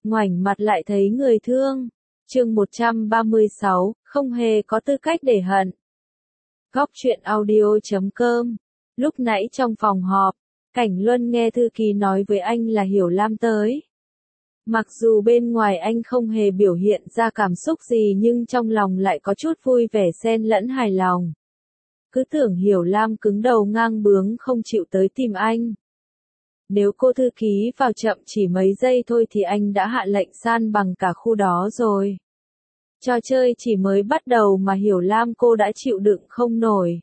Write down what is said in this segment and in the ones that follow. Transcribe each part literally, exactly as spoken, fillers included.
ngoảnh mặt lại thấy người thương. Chương một trăm ba mươi sáu, không hề có tư cách để hận. Góc truyện audio chấm com. Lúc nãy trong phòng họp, Cảnh Luân nghe thư ký nói với anh là Hiểu Lam tới. Mặc dù bên ngoài anh không hề biểu hiện ra cảm xúc gì nhưng trong lòng lại có chút vui vẻ xen lẫn hài lòng. Cứ tưởng Hiểu Lam cứng đầu ngang bướng không chịu tới tìm anh. Nếu cô thư ký vào chậm chỉ mấy giây thôi thì anh đã hạ lệnh san bằng cả khu đó rồi. Trò chơi chỉ mới bắt đầu mà Hiểu Lam cô đã chịu đựng không nổi.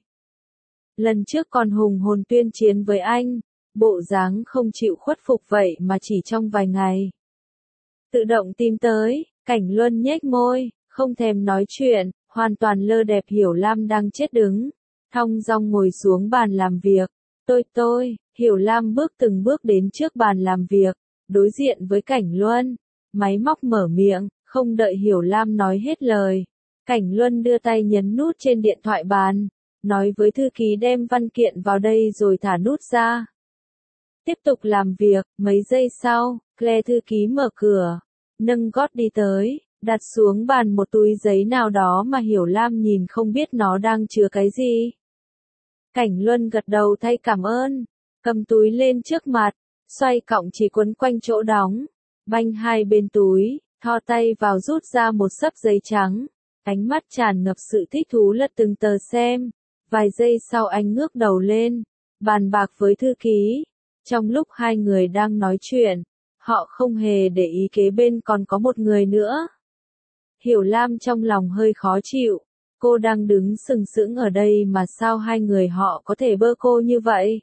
Lần trước còn hùng hồn tuyên chiến với anh, bộ dáng không chịu khuất phục vậy mà chỉ trong vài ngày. Tự động tìm tới, Cảnh Luân nhếch môi, không thèm nói chuyện, hoàn toàn lơ đẹp Hiểu Lam đang chết đứng. Thong dong ngồi xuống bàn làm việc. Tôi tôi, Hiểu Lam bước từng bước đến trước bàn làm việc, đối diện với Cảnh Luân. Máy móc mở miệng, không đợi Hiểu Lam nói hết lời. Cảnh Luân đưa tay nhấn nút trên điện thoại bàn, nói với thư ký đem văn kiện vào đây rồi thả nút ra. Tiếp tục làm việc, mấy giây sau, Claire thư ký mở cửa, nâng gót đi tới, đặt xuống bàn một túi giấy nào đó mà Hiểu Lam nhìn không biết nó đang chứa cái gì. Cảnh Luân gật đầu thay cảm ơn, cầm túi lên trước mặt, xoay cọng chỉ quấn quanh chỗ đóng, banh hai bên túi, thò tay vào rút ra một xấp giấy trắng, ánh mắt tràn ngập sự thích thú lật từng tờ xem. Vài giây sau anh ngước đầu lên, bàn bạc với thư ký. Trong lúc hai người đang nói chuyện, họ không hề để ý kế bên còn có một người nữa. Hiểu Lam trong lòng hơi khó chịu, cô đang đứng sừng sững ở đây mà sao hai người họ có thể bơ cô như vậy?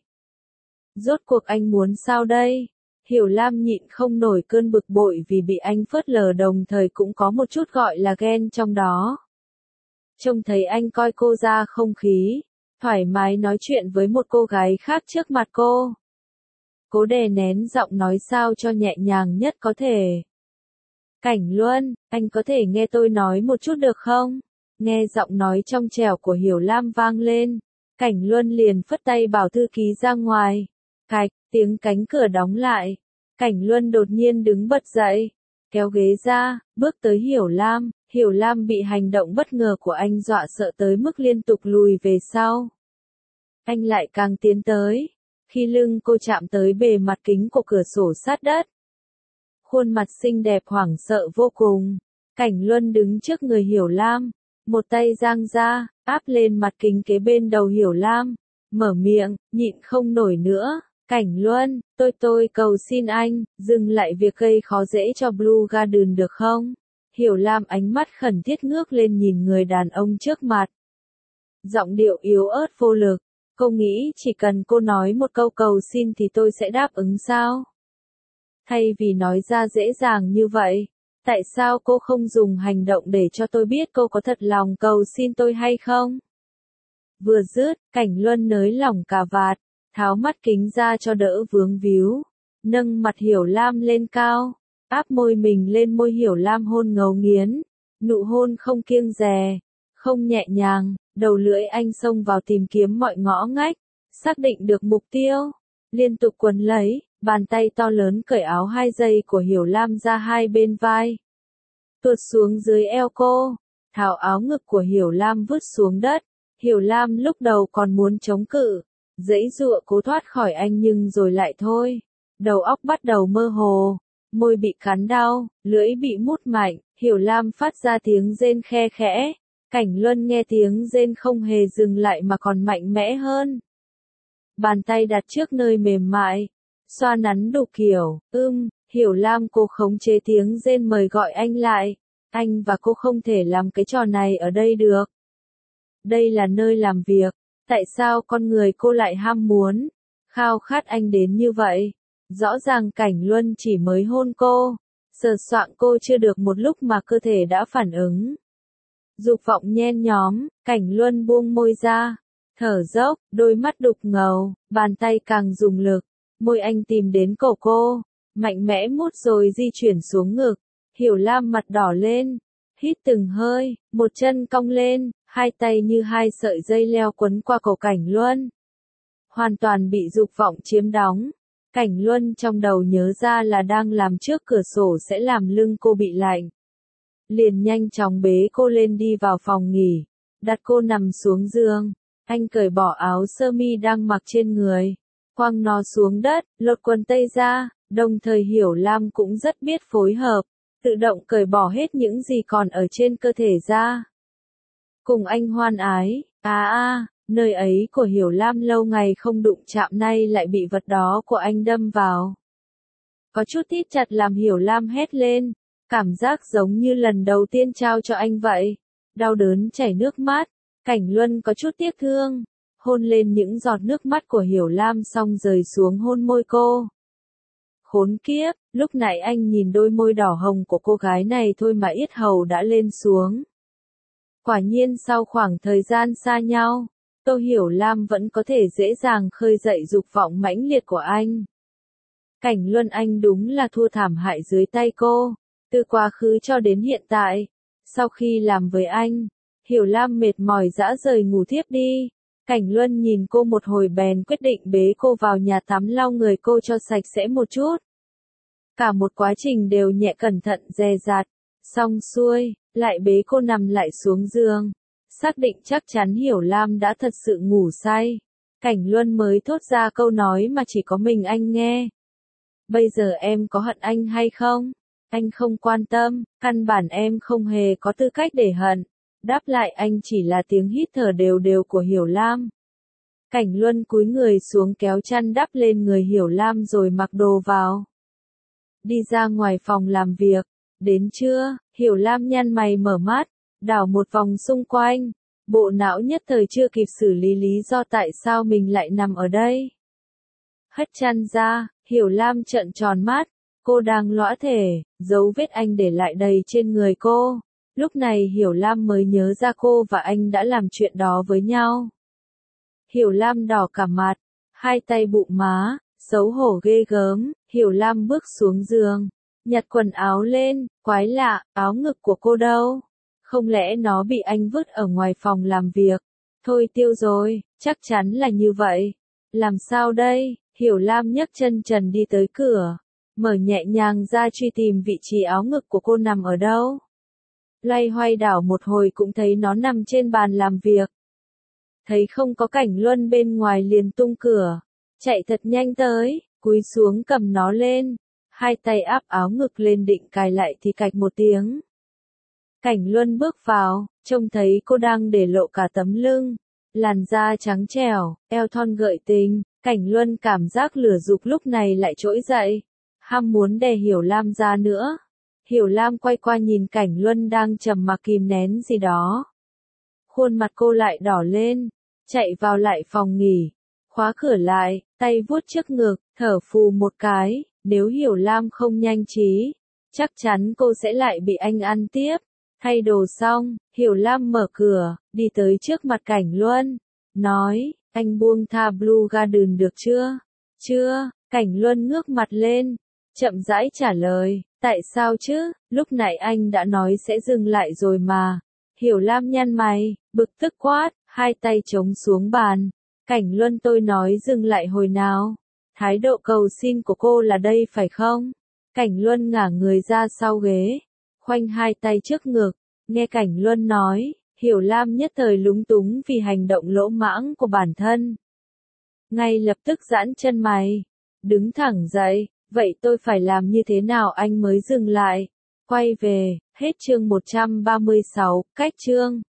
Rốt cuộc anh muốn sao đây? Hiểu Lam nhịn không nổi cơn bực bội vì bị anh phớt lờ, đồng thời cũng có một chút gọi là ghen trong đó. Trông thấy anh coi cô ra không khí, thoải mái nói chuyện với một cô gái khác trước mặt cô. Cố đè nén giọng nói sao cho nhẹ nhàng nhất có thể. Cảnh Luân, anh có thể nghe tôi nói một chút được không? Nghe giọng nói trong trẻo của Hiểu Lam vang lên, Cảnh Luân liền phất tay bảo thư ký ra ngoài. Cạch, tiếng cánh cửa đóng lại. Cảnh Luân đột nhiên đứng bật dậy, kéo ghế ra, bước tới Hiểu Lam. Hiểu Lam bị hành động bất ngờ của anh dọa sợ tới mức liên tục lùi về sau. Anh lại càng tiến tới, khi lưng cô chạm tới bề mặt kính của cửa sổ sát đất. Khuôn mặt xinh đẹp hoảng sợ vô cùng. Cảnh Luân đứng trước người Hiểu Lam, một tay giang ra, áp lên mặt kính kế bên đầu Hiểu Lam, mở miệng, nhịn không nổi nữa. Cảnh Luân, tôi tôi cầu xin anh, dừng lại việc gây khó dễ cho Blue Garden được không? Hiểu Lam ánh mắt khẩn thiết ngước lên nhìn người đàn ông trước mặt. Giọng điệu yếu ớt vô lực, cô nghĩ chỉ cần cô nói một câu cầu xin thì tôi sẽ đáp ứng sao? Thay vì nói ra dễ dàng như vậy, tại sao cô không dùng hành động để cho tôi biết cô có thật lòng cầu xin tôi hay không? Vừa dứt, Cảnh Luân nới lỏng cà vạt, tháo mắt kính ra cho đỡ vướng víu, nâng mặt Hiểu Lam lên cao, áp môi mình lên môi Hiểu Lam hôn ngấu nghiến, nụ hôn không kiêng dè, không nhẹ nhàng, đầu lưỡi anh xông vào tìm kiếm mọi ngõ ngách, xác định được mục tiêu, liên tục quấn lấy, bàn tay to lớn cởi áo hai giây của Hiểu Lam ra hai bên vai, tuột xuống dưới eo cô, tháo áo ngực của Hiểu Lam vứt xuống đất. Hiểu Lam lúc đầu còn muốn chống cự, giãy giụa cố thoát khỏi anh nhưng rồi lại thôi, đầu óc bắt đầu mơ hồ. Môi bị cắn đau, lưỡi bị mút mạnh, Hiểu Lam phát ra tiếng rên khe khẽ. Cảnh Luân nghe tiếng rên không hề dừng lại mà còn mạnh mẽ hơn. Bàn tay đặt trước nơi mềm mại, xoa nắn đủ kiểu, ưm, Hiểu Lam cô khống chế tiếng rên mời gọi anh lại. Anh và cô không thể làm cái trò này ở đây được. Đây là nơi làm việc, tại sao con người cô lại ham muốn, khao khát anh đến như vậy? Rõ ràng Cảnh Luân chỉ mới hôn cô, sờ soạng cô chưa được một lúc mà cơ thể đã phản ứng. Dục vọng nhen nhóm, Cảnh Luân buông môi ra, thở dốc, đôi mắt đục ngầu, bàn tay càng dùng lực, môi anh tìm đến cổ cô, mạnh mẽ mút rồi di chuyển xuống ngực. Hiểu Lam mặt đỏ lên, hít từng hơi, một chân cong lên, hai tay như hai sợi dây leo quấn qua cổ Cảnh Luân. Hoàn toàn bị dục vọng chiếm đóng. Cảnh Luân trong đầu nhớ ra là đang làm trước cửa sổ sẽ làm lưng cô bị lạnh. Liền nhanh chóng bế cô lên đi vào phòng nghỉ, đặt cô nằm xuống giường. Anh cởi bỏ áo sơ mi đang mặc trên người, quăng nó xuống đất, lột quần tây ra, đồng thời Hiểu Lam cũng rất biết phối hợp, tự động cởi bỏ hết những gì còn ở trên cơ thể ra. Cùng anh hoan ái, à à, nơi ấy của Hiểu Lam lâu ngày không đụng chạm nay lại bị vật đó của anh đâm vào. Có chút thít chặt làm Hiểu Lam hét lên, cảm giác giống như lần đầu tiên trao cho anh vậy. Đau đớn chảy nước mắt, Cảnh Luân có chút tiếc thương, hôn lên những giọt nước mắt của Hiểu Lam xong rời xuống hôn môi cô. Khốn kiếp, lúc nãy anh nhìn đôi môi đỏ hồng của cô gái này thôi mà yết hầu đã lên xuống. Quả nhiên sau khoảng thời gian xa nhau, Tô Hiểu Lam vẫn có thể dễ dàng khơi dậy dục vọng mãnh liệt của anh. Cảnh Luân anh đúng là thua thảm hại dưới tay cô, từ quá khứ cho đến hiện tại. Sau khi làm với anh, Hiểu Lam mệt mỏi dã rời ngủ thiếp đi. Cảnh Luân nhìn cô một hồi bèn quyết định bế cô vào nhà tắm lau người cô cho sạch sẽ một chút. Cả một quá trình đều nhẹ cẩn thận dè dặt, xong xuôi, lại bế cô nằm lại xuống giường. Xác định chắc chắn Hiểu Lam đã thật sự ngủ say. Cảnh Luân mới thốt ra câu nói mà chỉ có mình anh nghe. Bây giờ em có hận anh hay không? Anh không quan tâm, căn bản em không hề có tư cách để hận. Đáp lại anh chỉ là tiếng hít thở đều đều của Hiểu Lam. Cảnh Luân cúi người xuống kéo chăn đắp lên người Hiểu Lam rồi mặc đồ vào. Đi ra ngoài phòng làm việc. Đến trưa, Hiểu Lam nhăn mày mở mắt, đảo một vòng xung quanh. Bộ não nhất thời chưa kịp xử lý lý do tại sao mình lại nằm ở đây. Hất chăn ra, Hiểu Lam trợn tròn mắt. Cô đang lõa thể, dấu vết anh để lại đầy trên người cô. Lúc này Hiểu Lam mới nhớ ra cô và anh đã làm chuyện đó với nhau. Hiểu Lam đỏ cả mặt, hai tay bụng má, xấu hổ ghê gớm. Hiểu Lam bước xuống giường, nhặt quần áo lên, quái lạ, áo ngực của cô đâu? Không lẽ nó bị anh vứt ở ngoài phòng làm việc? Thôi tiêu rồi, chắc chắn là như vậy. Làm sao đây? Hiểu Lam nhấc chân trần đi tới cửa, mở nhẹ nhàng ra truy tìm vị trí áo ngực của cô nằm ở đâu. Loay hoay đảo một hồi cũng thấy nó nằm trên bàn làm việc. Thấy không có Cảnh Luân bên ngoài liền tung cửa, chạy thật nhanh tới, cúi xuống cầm nó lên, hai tay áp áo ngực lên định cài lại thì cạch một tiếng. Cảnh Luân bước vào, trông thấy cô đang để lộ cả tấm lưng, làn da trắng trẻo, eo thon gợi tình. Cảnh Luân cảm giác lửa dục lúc này lại trỗi dậy, ham muốn đè Hiểu Lam ra nữa. Hiểu Lam quay qua nhìn Cảnh Luân đang trầm mặc kìm nén gì đó. Khuôn mặt cô lại đỏ lên, chạy vào lại phòng nghỉ, khóa cửa lại, tay vuốt trước ngực, thở phù một cái. Nếu Hiểu Lam không nhanh trí, chắc chắn cô sẽ lại bị anh ăn tiếp. Thay đồ xong, Hiểu Lam mở cửa, đi tới trước mặt Cảnh Luân, nói, anh buông tha Blue Garden được chưa? Chưa. Cảnh Luân ngước mặt lên, chậm rãi trả lời, tại sao chứ, lúc nãy anh đã nói sẽ dừng lại rồi mà. Hiểu Lam nhăn mày, bực tức quát, hai tay chống xuống bàn. Cảnh Luân tôi nói dừng lại hồi nào? Thái độ cầu xin của cô là đây phải không? Cảnh Luân ngả người ra sau ghế, khoanh hai tay trước ngực, nghe Cảnh Luân nói, Hiểu Lam nhất thời lúng túng vì hành động lỗ mãng của bản thân. Ngay lập tức giãn chân mày, đứng thẳng dậy, vậy tôi phải làm như thế nào anh mới dừng lại? Quay về, hết chương một trăm ba mươi sáu, cách chương.